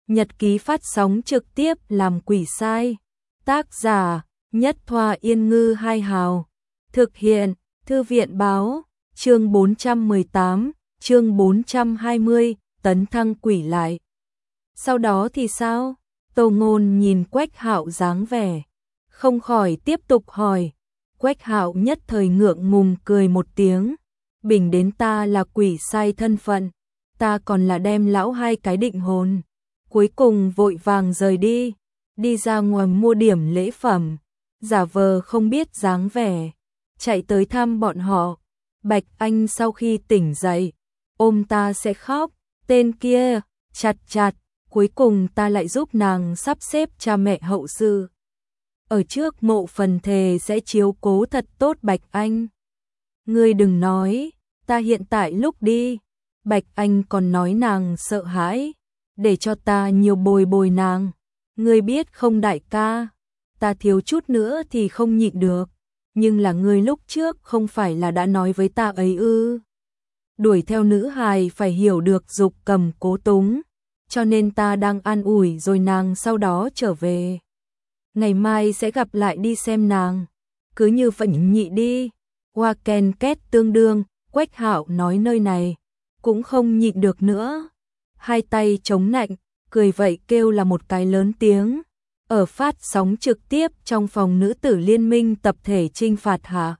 Nhật ký phát sóng trực tiếp làm quỷ sai. Tác giả Nhất Thoa Yên Ngư Hai Hào. Thực hiện Thư viện Báo. Chương 418, chương 420, tấn thăng quỷ lại. Sau đó thì sao? Tô Ngôn nhìn Quách Hạo dáng vẻ, không khỏi tiếp tục hỏi. Quách Hạo nhất thời ngượng ngùng cười một tiếng. Bình đến ta là quỷ sai thân phận, ta còn là đem lão hai cái định hồn. Cuối cùng vội vàng rời đi, đi ra ngoài mua điểm lễ phẩm, giả vờ không biết dáng vẻ, chạy tới thăm bọn họ. Bạch Anh sau khi tỉnh dậy, ôm ta sẽ khóc, tên kia, chặt, cuối cùng ta lại giúp nàng sắp xếp cha mẹ hậu sự. Ở trước mộ phần thề sẽ chiếu cố thật tốt Bạch Anh. Ngươi đừng nói, ta hiện tại lúc đi, Bạch Anh còn nói nàng sợ hãi, để cho ta nhiều bồi nàng. Ngươi biết không đại ca, ta thiếu chút nữa thì không nhịn được, nhưng là ngươi lúc trước không phải là đã nói với ta ấy ư? Đuổi theo nữ hài phải hiểu được dục cầm cố túng, cho nên ta đang an ủi rồi nàng sau đó trở về. Ngày mai sẽ gặp lại đi xem nàng, cứ như vậy nhị đi. Hoa ken két tương đương, Quách Hạo nói nơi này, cũng không nhịn được nữa. Hai tay chống nạnh, cười vậy kêu là một cái lớn tiếng. Ở phát sóng trực tiếp trong phòng nữ tử liên minh tập thể trinh phạt hạ.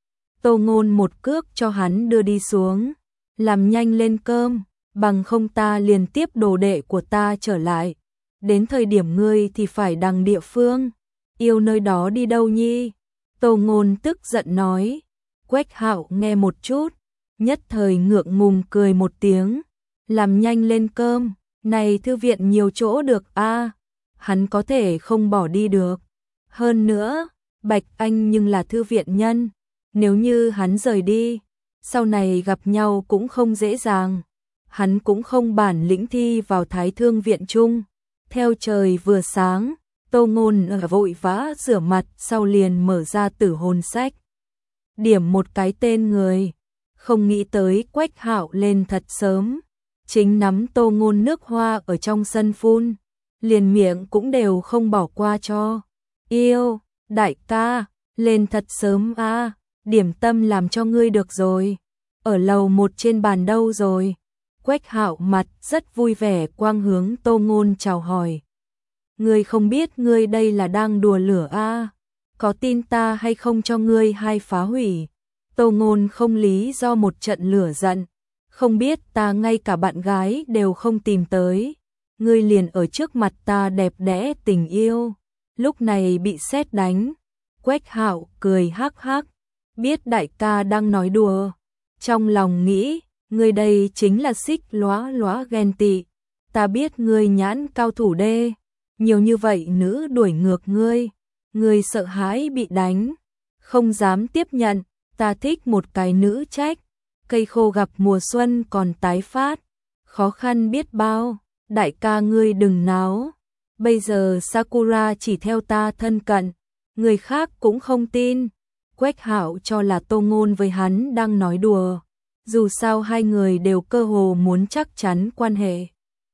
Tô Ngôn một cước cho hắn đưa đi xuống. Làm nhanh lên cơm, bằng không ta liền tiếp đồ đệ của ta trở lại. Đến thời điểm ngươi thì phải đằng địa phương. Yêu nơi đó đi đâu nhi? Tô Ngôn tức giận nói. Quách Hạo nghe một chút, nhất thời ngượng ngùng cười một tiếng. Làm nhanh lên cơm, này thư viện nhiều chỗ được a, hắn có thể không bỏ đi được. Hơn nữa, Bạch Anh nhưng là thư viện nhân, nếu như hắn rời đi, sau này gặp nhau cũng không dễ dàng. Hắn cũng không bản lĩnh thi vào Thái Thương viện chung. Theo trời vừa sáng, Tô Ngôn vội vã rửa mặt sau liền mở ra tử hồn sách. Điểm một cái tên người, không nghĩ tới Quách Hạo lên thật sớm. Chính nắm Tô Ngôn nước hoa ở trong sân phun, liền miệng cũng đều không bỏ qua cho. Yêu, đại ca, lên thật sớm a, điểm tâm làm cho ngươi được rồi. Ở lầu 1 trên bàn đâu rồi? Quách Hạo mặt rất vui vẻ quang hướng Tô Ngôn chào hỏi. Ngươi không biết ngươi đây là đang đùa lửa a, có tin ta hay không cho ngươi hai phá hủy? Tô Ngôn không lý do một trận lửa giận. Không biết ta ngay cả bạn gái đều không tìm tới, ngươi liền ở trước mặt ta đẹp đẽ tình yêu, lúc này bị sét đánh. Quách Hạo cười hắc hắc, biết đại ca đang nói đùa, trong lòng nghĩ, ngươi đây chính là xích lóa ghen tị, ta biết ngươi nhãn cao thủ đê, nhiều như vậy nữ đuổi ngược ngươi sợ hãi bị đánh, không dám tiếp nhận, ta thích một cái nữ trách. Cây khô gặp mùa xuân còn tái phát, khó khăn biết bao, đại ca ngươi đừng náo. Bây giờ Sakura chỉ theo ta thân cận, người khác cũng không tin. Quách Hạo cho là Tô Ngôn với hắn đang nói đùa, dù sao hai người đều cơ hồ muốn chắc chắn quan hệ.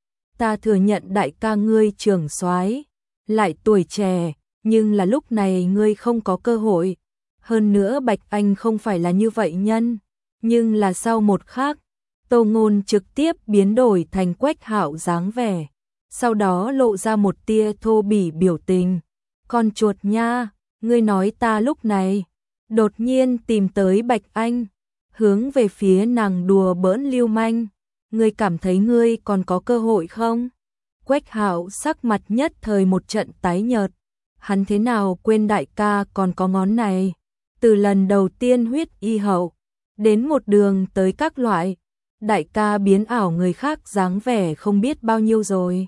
Ta thừa nhận đại ca ngươi trưởng soái, lại tuổi trẻ, nhưng là lúc này ngươi không có cơ hội. Hơn nữa Bạch Anh không phải là như vậy nhân. Nhưng là sau một khắc, Tô Ngôn trực tiếp biến đổi thành Quách Hạo dáng vẻ, sau đó lộ ra một tia thô bỉ biểu tình. Con chuột nha, ngươi nói ta lúc này, đột nhiên tìm tới Bạch Anh, hướng về phía nàng đùa bỡn lưu manh, ngươi cảm thấy ngươi còn có cơ hội không? Quách Hạo sắc mặt nhất thời một trận tái nhợt, hắn thế nào quên đại ca còn có ngón này, từ lần đầu tiên huyết y hậu. Đến một đường tới các loại, đại ca biến ảo người khác dáng vẻ không biết bao nhiêu rồi.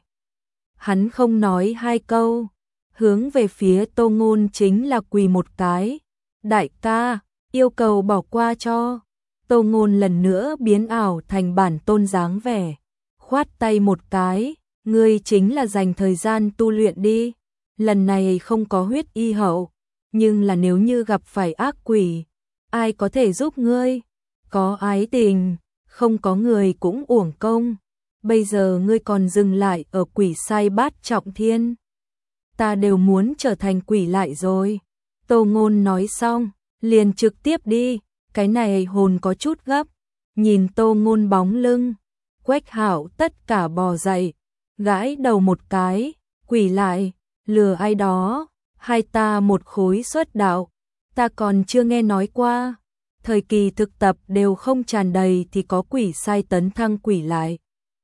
Hắn không nói hai câu, hướng về phía Tô Ngôn chính là quỳ một cái. Đại ca, yêu cầu bỏ qua cho. Tô Ngôn lần nữa biến ảo thành bản tôn dáng vẻ, khoát tay một cái, ngươi chính là dành thời gian tu luyện đi. Lần này không có huyết y hậu, nhưng là nếu như gặp phải ác quỷ, ai có thể giúp ngươi? Có ái tình, không có người cũng uổng công. bây giờ ngươi còn dừng lại ở quỷ sai bát trọng thiên. Ta đều muốn trở thành quỷ lại rồi. Tô Ngôn nói xong, liền trực tiếp đi, cái này hồn có chút gấp, nhìn Tô Ngôn bóng lưng, Quách Hạo tất cả bò dậy, gãi đầu một cái, quỷ lại, lừa ai đó, hai ta một khối xuất đạo, ta còn chưa nghe nói qua, thời kỳ thực tập đều không tràn đầy thì có quỷ sai tấn thăng quỷ lại.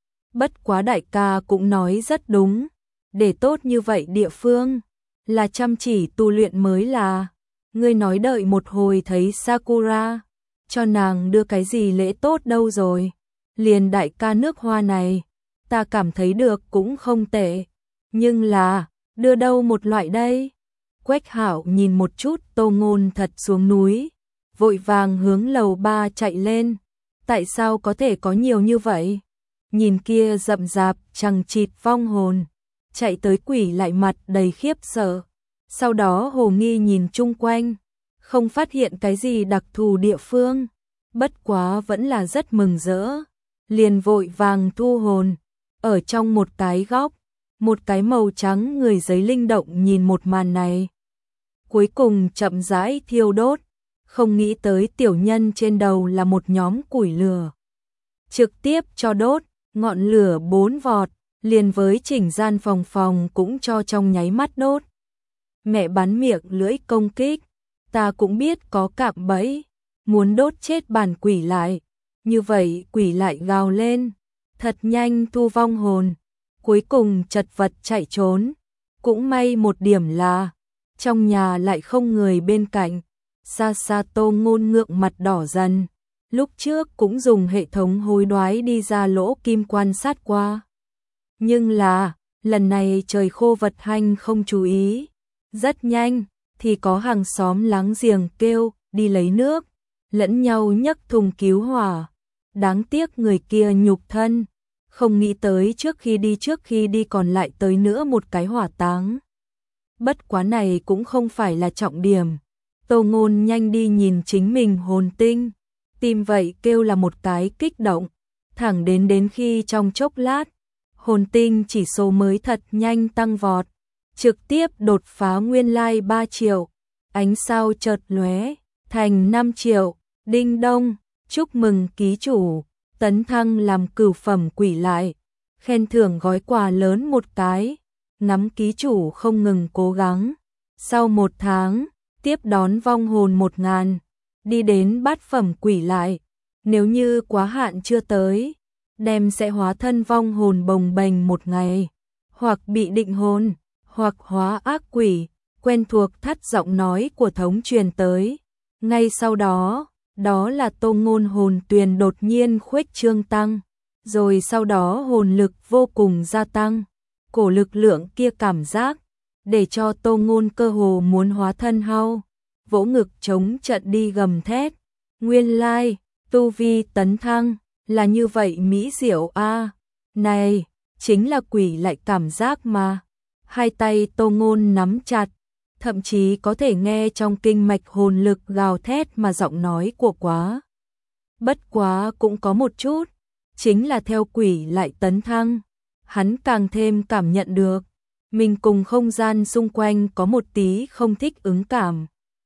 Bất quá đại ca cũng nói rất đúng, để tốt như vậy địa phương, là chăm chỉ tu luyện mới là, ngươi nói đợi một hồi thấy Sakura, cho nàng đưa cái gì lễ tốt đâu rồi, liền đại ca nước hoa này, ta cảm thấy được cũng không tệ, nhưng là, đưa đâu một loại đây? Quách Hạo nhìn một chút Tô Ngôn thật xuống núi, vội vàng hướng lầu 3 chạy lên, tại sao có thể có nhiều như vậy? Nhìn kia rậm rạp chằng chịt vong hồn, chạy tới quỷ lại mặt đầy khiếp sợ, sau đó hồ nghi nhìn chung quanh, không phát hiện cái gì đặc thù địa phương, bất quá vẫn là rất mừng rỡ, liền vội vàng thu hồn, ở trong một cái góc, một cái màu trắng người giấy linh động nhìn một màn này. Cuối cùng chậm rãi thiêu đốt, không nghĩ tới tiểu nhân trên đầu là một nhóm củi lửa. Trực tiếp cho đốt, ngọn lửa 4 vọt, liền với chỉnh gian phòng cũng cho trong nháy mắt đốt. Mẹ bắn miệng lưỡi công kích, ta cũng biết có cạm bẫy, muốn đốt chết bản quỷ lại. Như vậy quỷ lại gào lên, thật nhanh thu vong hồn, cuối cùng chật vật chạy trốn. Cũng may một điểm là, trong nhà lại không người bên cạnh, xa xa Tô Ngôn ngượng mặt đỏ dần. Lúc trước cũng dùng hệ thống hối đoái đi ra lỗ kim quan sát qua. Nhưng là, lần này trời khô vật hanh không chú ý. Rất nhanh, thì có hàng xóm láng giềng kêu, đi lấy nước, lẫn nhau nhấc thùng cứu hỏa. Đáng tiếc người kia nhục thân, không nghĩ tới trước khi đi còn lại tới nữa một cái hỏa táng. Bất quá này cũng không phải là trọng điểm. Tô Ngôn nhanh đi nhìn chính mình hồn tinh, tim vậy kêu là một cái kích động, thẳng đến khi trong chốc lát, hồn tinh chỉ số mới thật nhanh tăng vọt, trực tiếp đột phá nguyên lai 3 triệu, ánh sao chợt lóe, thành 5 triệu, đinh đông, chúc mừng ký chủ, tấn thăng làm cửu phẩm quỷ lại, khen thưởng gói quà lớn một cái, ngắm ký chủ không ngừng cố gắng, sau 1 tháng, tiếp đón vong hồn 1000, đi đến bát phẩm quỷ lại, nếu như quá hạn chưa tới, đem sẽ hóa thân vong hồn bồng bềnh một ngày, hoặc bị định hồn, hoặc hóa ác quỷ, quen thuộc thắt giọng nói của thống truyền tới. Ngay sau đó, đó là Tô Ngôn hồn tuyền đột nhiên khuếch trương tăng, rồi sau đó hồn lực vô cùng gia tăng, cổ lực lượng kia cảm giác, để cho Tô Ngôn cơ hồ muốn hóa thân hao, vỗ ngực chống trận đi gầm thét. Nguyên lai, tu vi tấn thăng, là như vậy mỹ diệu a. Này, chính là quỷ lại cảm giác mà. Hai tay Tô Ngôn nắm chặt, thậm chí có thể nghe trong kinh mạch hồn lực gào thét mà giọng nói của quá. Bất quá cũng có một chút, chính là theo quỷ lại tấn thăng, hắn càng thêm cảm nhận được, mình cùng không gian xung quanh có một tí không thích ứng cảm.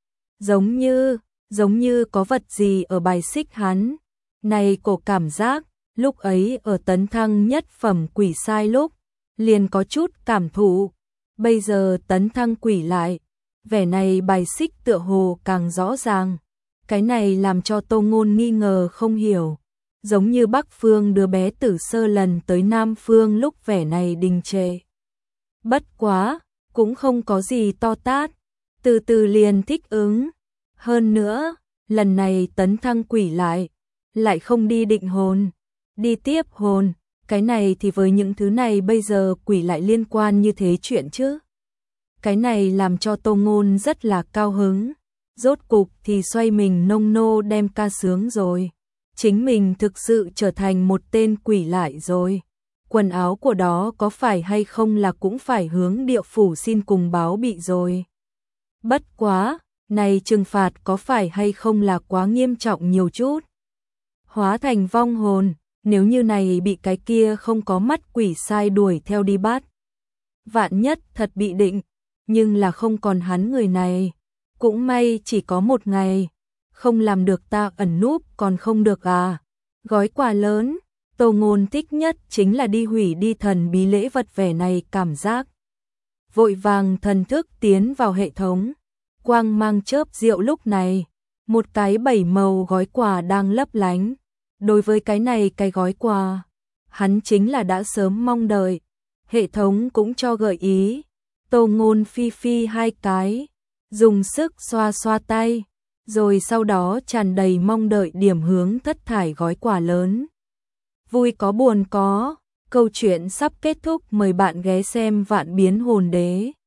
Giống như có vật gì ở bài xích hắn. Này cổ cảm giác, lúc ấy ở tấn thăng nhất phẩm quỷ sai lúc, liền có chút cảm thụ. Bây giờ tấn thăng quỷ lại, vẻ này bài xích tựa hồ càng rõ ràng. Cái này làm cho Tô Ngôn nghi ngờ không hiểu. Giống như Bắc Phương đứa bé Tử Sơ lần tới Nam Phương lúc vẻ này đình trệ. Bất quá, cũng không có gì to tát, từ từ liền thích ứng. Hơn nữa, lần này tấn thăng quỷ lại không đi định hồn, đi tiếp hồn, cái này thì với những thứ này bây giờ quỷ lại liên quan như thế chuyện chứ. Cái này làm cho Tô Ngôn rất là cao hứng, rốt cục thì xoay mình nông nô đem ca sướng rồi. Chính mình thực sự trở thành một tên quỷ lại rồi. Quần áo của đó có phải hay không là cũng phải hướng địa phủ xin cùng báo bị rồi. Bất quá, này trừng phạt có phải hay không là quá nghiêm trọng nhiều chút. Hóa thành vong hồn, nếu như này bị cái kia không có mắt quỷ sai đuổi theo đi bắt. Vạn nhất thật bị định, nhưng là không còn hắn người này. Cũng may chỉ có một ngày, không làm được ta ẩn núp còn không được à. Gói quà lớn, Tô Ngôn thích nhất chính là đi hủy đi thần bí lễ vật vẻ này cảm giác. Vội vàng thần thức tiến vào hệ thống, quang mang chớp diệu lúc này, một cái 7 màu gói quà đang lấp lánh. Đối với cái này cái gói quà, hắn chính là đã sớm mong đợi. Hệ thống cũng cho gợi ý, Tô Ngôn phi phi hai cái, dùng sức xoa xoa tay, rồi sau đó tràn đầy mong đợi điểm hướng thất thải gói quà lớn. Vui có buồn có, câu chuyện sắp kết thúc, mời bạn ghé xem Vạn Biến Hồn Đế.